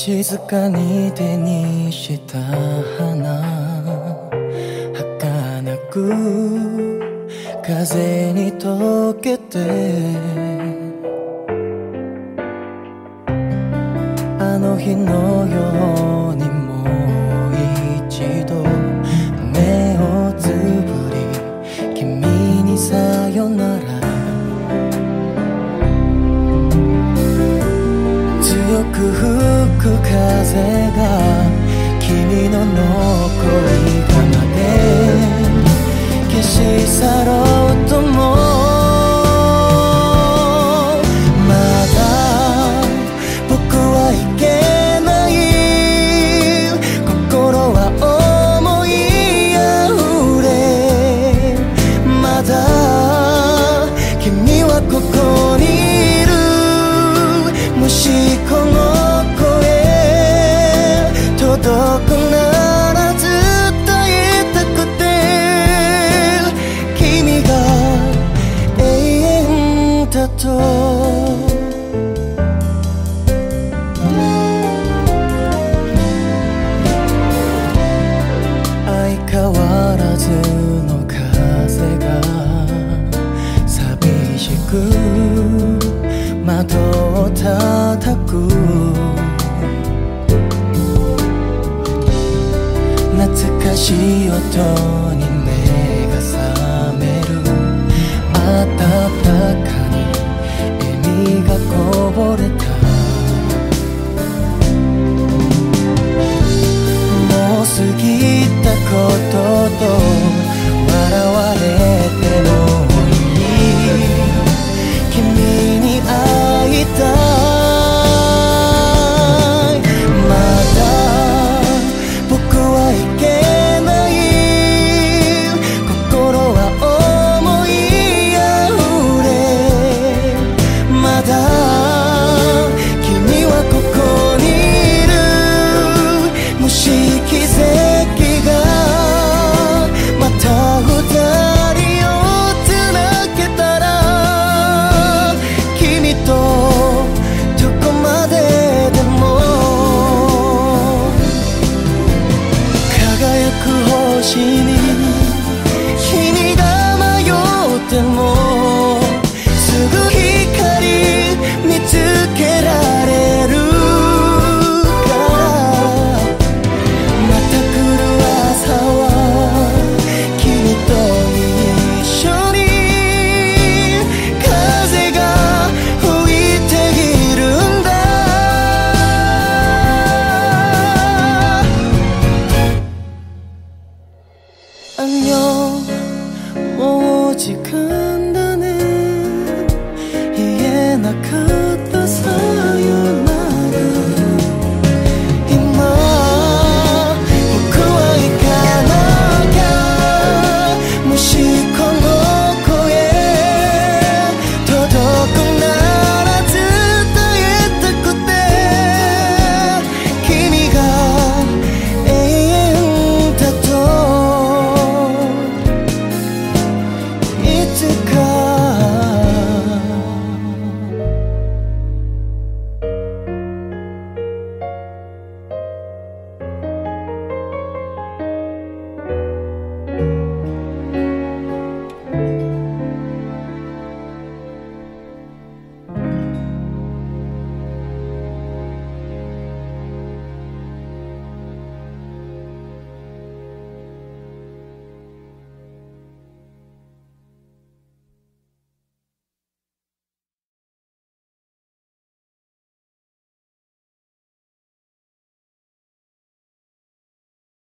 静かに手にした花、儚く風に溶けて、あの日のようにもう一度目をつぶり、君にさよなら。強く吹く風が君の残り香まで消し去ろうとも、まだ僕はいけない。心は思いあふれ、まだ君はここにいる。もしこの声届くならずっと言いたくて、君が永遠だと。相変わらずの風が寂しく窓を叩く。懐かしい音に目が覚める。温かに笑みがこぼれた。もう過ぎたことと笑われてもいい。君に会いたい。まだ僕はいけない。心は思いあふれ、まだ君はここにいる。もし奇跡がまた二人をつなげたら、君とどこまででも輝く星に君が迷っても、すぐ光見つけられるから。また来る朝は君と一緒に風が吹いているんだ。안녕もう時間だね。家なか